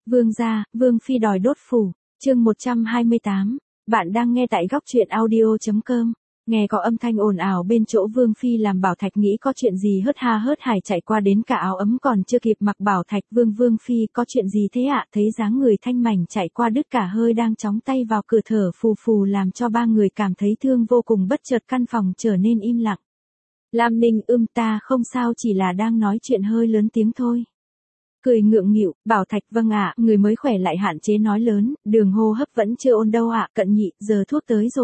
Vương gia, Vương phi đòi đốt phủ, chương 128. Bạn đang nghe tại góc truyện audio.com. Nghe có âm thanh ồn ào bên chỗ Vương phi làm Bảo Thạch nghĩ có chuyện gì hớt ha hớt hải chạy qua đến cả áo ấm còn chưa kịp mặc. Bảo Thạch, Vương phi có chuyện gì thế ạ? Thấy dáng người thanh mảnh chạy qua đứt cả hơi đang chóng tay vào cửa thở phù phù làm cho ba người cảm thấy thương vô cùng. Bất chợt căn phòng trở nên im lặng. Lam Ninh ta không sao, chỉ là đang nói chuyện hơi lớn tiếng thôi. Cười ngượng nghịu, Bảo Thạch vâng ạ, người mới khỏe lại hạn chế nói lớn, đường hô hấp vẫn chưa ổn đâu ạ. Cận nhị, giờ thuốc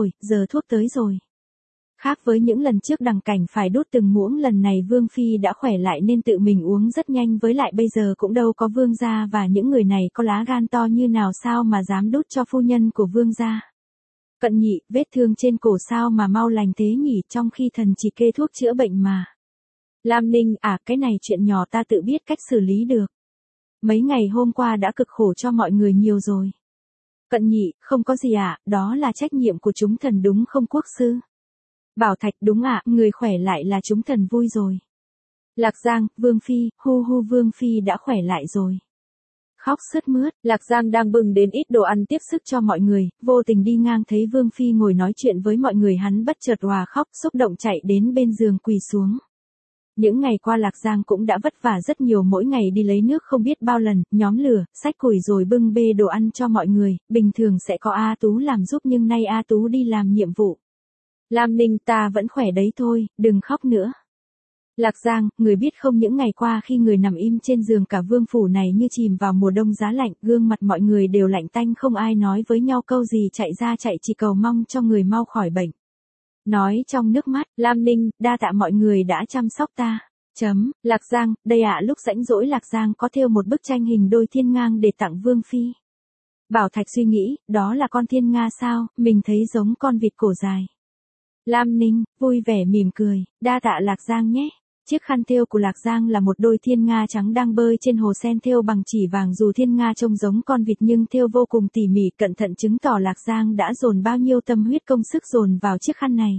tới rồi. Khác với những lần trước Đằng Cảnh phải đút từng muỗng, lần này Vương phi đã khỏe lại nên tự mình uống rất nhanh, với lại bây giờ cũng đâu có Vương gia và những người này có lá gan to như nào sao mà dám đút cho phu nhân của Vương gia. Cận nhị, vết thương trên cổ sao mà mau lành thế nhỉ, trong khi thần chỉ kê thuốc chữa bệnh mà. Lam Ninh, cái này chuyện nhỏ ta tự biết cách xử lý được. Mấy ngày hôm qua đã cực khổ cho mọi người nhiều rồi. Cận nhị, không có gì ạ, đó là trách nhiệm của chúng thần đúng không quốc sư? Bảo Thạch, đúng ạ, người khỏe lại là chúng thần vui rồi. Lạc Giang, Vương phi, Vương phi đã khỏe lại rồi. Khóc sướt mướt, Lạc Giang đang bưng đến ít đồ ăn tiếp sức cho mọi người, vô tình đi ngang thấy Vương phi ngồi nói chuyện với mọi người, hắn bất chợt òa khóc, xúc động chạy đến bên giường quỳ xuống. Những ngày qua Lạc Giang cũng đã vất vả rất nhiều, mỗi ngày đi lấy nước không biết bao lần, nhóm lửa, xách củi rồi bưng bê đồ ăn cho mọi người, bình thường sẽ có A Tú làm giúp nhưng nay A Tú đi làm nhiệm vụ. Lam Ninh, ta vẫn khỏe đấy thôi, đừng khóc nữa. Lạc Giang, người biết không, những ngày qua khi người nằm im trên giường cả vương phủ này như chìm vào mùa đông giá lạnh, gương mặt mọi người đều lạnh tanh, không ai nói với nhau câu gì, chạy ra chạy chỉ cầu mong cho người mau khỏi bệnh. Nói trong nước mắt, Lam Ninh, đa tạ mọi người đã chăm sóc ta. Lạc Giang, đây ạ, lúc rảnh rỗi Lạc Giang có thêu một bức tranh hình đôi thiên ngang để tặng Vương phi. Bảo Thạch suy nghĩ, đó là con thiên nga sao, mình thấy giống con vịt cổ dài. Lam Ninh, vui vẻ mỉm cười, đa tạ Lạc Giang nhé. Chiếc khăn thêu của Lạc Giang là một đôi thiên nga trắng đang bơi trên hồ sen, thêu bằng chỉ vàng, dù thiên nga trông giống con vịt nhưng thêu vô cùng tỉ mỉ cẩn thận, chứng tỏ Lạc Giang đã dồn bao nhiêu tâm huyết công sức dồn vào chiếc khăn này.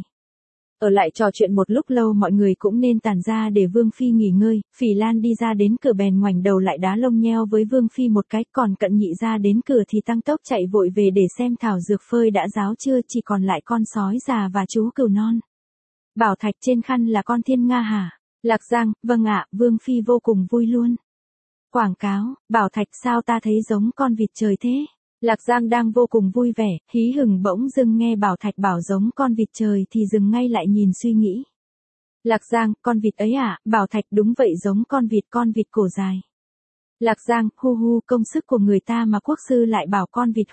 Ở lại trò chuyện một lúc lâu mọi người cũng nên tản ra để Vương phi nghỉ ngơi. Phỉ Lan đi ra đến cửa bèn ngoảnh đầu lại đá lông nheo với Vương phi một cái, còn Cận nhị ra đến cửa thì tăng tốc chạy vội về để xem thảo dược phơi đã ráo chưa, chỉ còn lại con sói già và chú cừu non. Bảo Thạch, trên khăn là con thiên nga hả? Lạc Giang, vâng ạ, Vương phi vô cùng vui luôn. Quảng cáo, Bảo Thạch, sao ta thấy giống con vịt trời thế? Lạc Giang đang vô cùng vui vẻ, hí hửng, bỗng dưng nghe Bảo Thạch bảo giống con vịt trời thì dừng ngay lại nhìn suy nghĩ. Lạc Giang, con vịt ấy à? Bảo Thạch, đúng vậy, giống con vịt cổ dài. Lạc Giang, công sức của người ta mà quốc sư lại bảo con vịt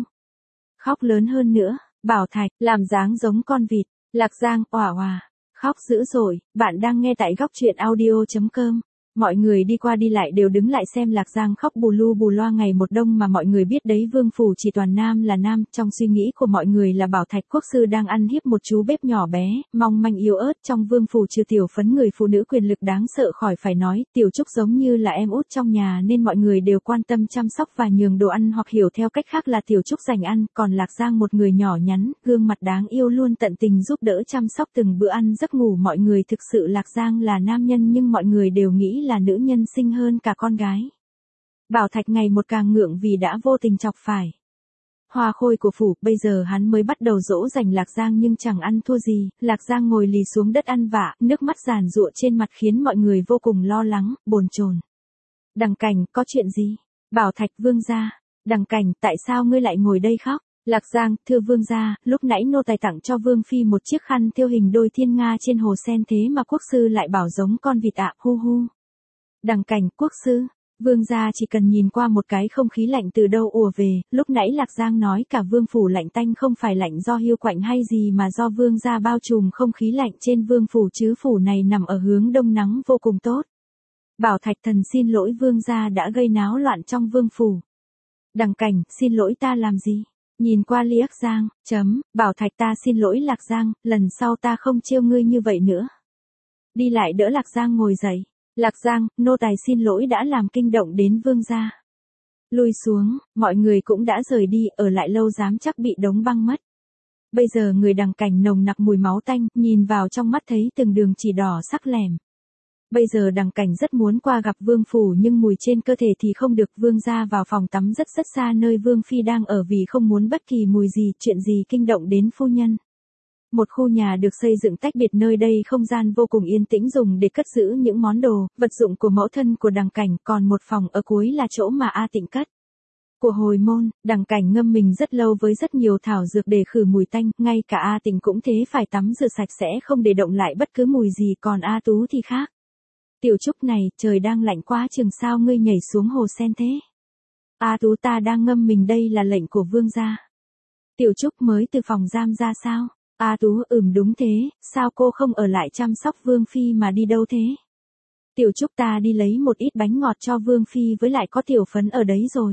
Khóc lớn hơn nữa, Bảo Thạch, làm dáng giống con vịt. Lạc Giang, òa, khóc dữ rồi. Bạn đang nghe tại góc truyện audio.com. Mọi người đi qua đi lại đều đứng lại xem Lạc Giang khóc bù lu bù loa ngày một đông, mà mọi người biết đấy, vương phủ chỉ toàn nam là nam. Trong suy nghĩ của mọi người là Bảo Thạch quốc sư đang ăn hiếp một chú bếp nhỏ bé, mong manh yếu ớt trong vương phủ, trừ Tiểu Phấn, người phụ nữ quyền lực đáng sợ khỏi phải nói. Tiểu Trúc giống như là em út trong nhà nên mọi người đều quan tâm chăm sóc và nhường đồ ăn, hoặc hiểu theo cách khác là Tiểu Trúc dành ăn. Còn Lạc Giang, một người nhỏ nhắn, gương mặt đáng yêu, luôn tận tình giúp đỡ chăm sóc từng bữa ăn giấc ngủ mọi người. Thực sự Lạc Giang là nam nhân nhưng mọi người đều nghĩ là nữ nhân xinh hơn cả con gái. Bảo Thạch ngày một càng ngượng vì đã vô tình chọc phải Hoa Khôi của phủ, bây giờ hắn mới bắt đầu dỗ dành Lạc Giang nhưng chẳng ăn thua gì. Lạc Giang ngồi lì xuống đất ăn vạ, nước mắt giàn giụa trên mặt khiến mọi người vô cùng lo lắng, bồn chồn. Đằng Cảnh, có chuyện gì? Bảo Thạch, vương gia. Đằng Cảnh, tại sao ngươi lại ngồi đây khóc? Lạc Giang, thưa vương gia, lúc nãy nô tài tặng cho Vương phi một chiếc khăn thêu hình đôi thiên nga trên hồ sen, thế mà quốc sư lại bảo giống con vịt ạ. Đằng Cảnh, quốc sư, vương gia chỉ cần nhìn qua một cái, không khí lạnh từ đâu ùa về. Lúc nãy Lạc Giang nói cả vương phủ lạnh tanh, không phải lạnh do hiu quạnh hay gì mà do vương gia bao trùm không khí lạnh trên vương phủ, chứ phủ này nằm ở hướng đông, nắng vô cùng tốt. Bảo Thạch, thần xin lỗi vương gia đã gây náo loạn trong vương phủ. Đằng Cảnh, xin lỗi ta làm gì? Nhìn qua liếc Giang, Bảo Thạch, ta xin lỗi Lạc Giang, lần sau ta không trêu ngươi như vậy nữa. Đi lại đỡ Lạc Giang ngồi dậy. Lạc Giang, nô tài xin lỗi đã làm kinh động đến vương gia. Lui xuống, mọi người cũng đã rời đi, ở lại lâu dám chắc bị đóng băng mất. Bây giờ người Đằng Cảnh nồng nặc mùi máu tanh, nhìn vào trong mắt thấy từng đường chỉ đỏ sắc lẻm. Bây giờ Đằng Cảnh rất muốn qua gặp Vương Phủ nhưng mùi trên cơ thể thì không được. Vương ra vào phòng tắm rất xa nơi Vương Phi đang ở vì không muốn bất kỳ mùi gì, chuyện gì kinh động đến phu nhân. Một khu nhà được xây dựng tách biệt, nơi đây không gian vô cùng yên tĩnh dùng để cất giữ những món đồ, vật dụng của mẫu thân của Đằng Cảnh, còn một phòng ở cuối là chỗ mà A Tịnh cất. Của hồi môn, Đằng Cảnh ngâm mình rất lâu với rất nhiều thảo dược để khử mùi tanh, ngay cả A Tịnh cũng thế, phải tắm rửa sạch sẽ không để động lại bất cứ mùi gì, còn A Tú thì khác. Tiểu Trúc này, trời đang lạnh quá chừng sao ngươi nhảy xuống hồ sen thế? A Tú, ta đang ngâm mình đây là lệnh của vương gia. Tiểu Trúc mới từ phòng giam ra sao? A Tú, đúng thế, sao cô không ở lại chăm sóc Vương Phi mà đi đâu thế? Tiểu Trúc, ta đi lấy một ít bánh ngọt cho Vương Phi với lại có tiểu phấn ở đấy rồi.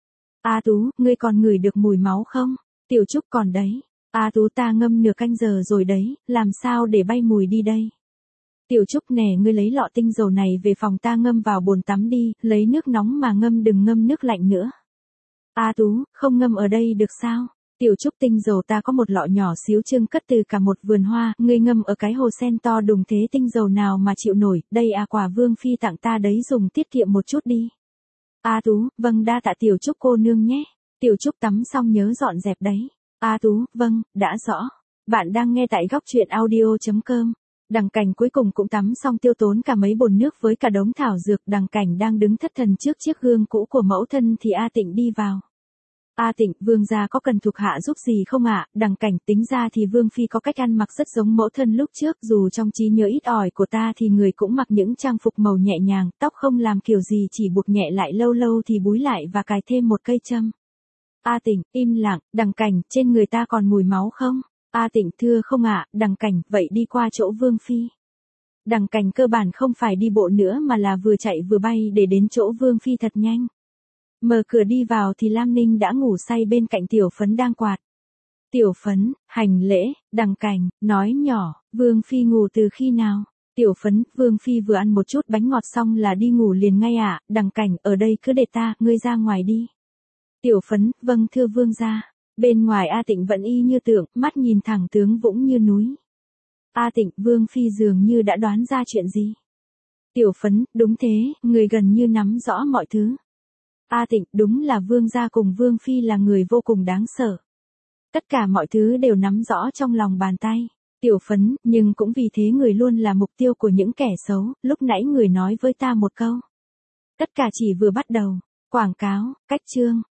A Tú, ngươi còn ngửi được mùi máu không? Tiểu Trúc, còn đấy. A Tú, ta ngâm nửa canh giờ rồi đấy, làm sao để bay mùi đi đây? Tiểu Trúc nè, ngươi lấy lọ tinh dầu này về phòng ta ngâm vào bồn tắm đi, lấy nước nóng mà ngâm, đừng ngâm nước lạnh nữa. A Tú, không ngâm ở đây được sao? Tiểu Trúc, tinh dầu ta có một lọ nhỏ xíu trưng cất từ cả một vườn hoa, ngươi ngâm ở cái hồ sen to đùng thế, tinh dầu nào mà chịu nổi, đây quà Vương Phi tặng ta đấy, dùng tiết kiệm một chút đi. A Tú, vâng, đa tạ Tiểu Trúc cô nương nhé. Tiểu Trúc, tắm xong nhớ dọn dẹp đấy. A Tú, vâng, đã rõ. Bạn đang nghe tại góc truyện audio.com. Đằng Cảnh cuối cùng cũng tắm xong, tiêu tốn cả mấy bồn nước với cả đống thảo dược. Đằng Cảnh đang đứng thất thần trước chiếc gương cũ của mẫu thân thì A Tịnh đi vào. A Tịnh, vương gia có cần thuộc hạ giúp gì không ạ? Đằng Cảnh, tính ra thì Vương Phi có cách ăn mặc rất giống mẫu thân lúc trước, dù trong trí nhớ ít ỏi của ta thì người cũng mặc những trang phục màu nhẹ nhàng, tóc không làm kiểu gì, chỉ buộc nhẹ lại, lâu lâu thì búi lại và cài thêm một cây châm. A Tịnh, im lặng. Đằng Cảnh, trên người ta còn mùi máu không? A Tịnh, thưa không ạ. Đằng Cảnh, vậy đi qua chỗ Vương Phi. Đằng Cảnh cơ bản không phải đi bộ nữa mà là vừa chạy vừa bay để đến chỗ Vương Phi thật nhanh. Mở cửa đi vào thì Lam Ninh đã ngủ say bên cạnh Tiểu Phấn đang quạt. Tiểu Phấn, hành lễ. Đằng Cảnh, nói nhỏ, Vương Phi ngủ từ khi nào? Tiểu Phấn, Vương Phi vừa ăn một chút bánh ngọt xong là đi ngủ liền ngay ạ. Đằng Cảnh, ở đây cứ để ta, ngươi ra ngoài đi. Tiểu Phấn, vâng thưa vương gia. Bên ngoài A Tịnh vẫn y như tượng, mắt nhìn thẳng tướng vũng như núi. A Tịnh, Vương Phi dường như đã đoán ra chuyện gì. Tiểu Phấn, đúng thế, người gần như nắm rõ mọi thứ. A Tịnh, đúng là vương gia cùng Vương Phi là người vô cùng đáng sợ. Tất cả mọi thứ đều nắm rõ trong lòng bàn tay. Tiểu Phấn, nhưng cũng vì thế người luôn là mục tiêu của những kẻ xấu, lúc nãy người nói với ta một câu. Tất cả chỉ vừa bắt đầu. Quảng cáo, cách chương.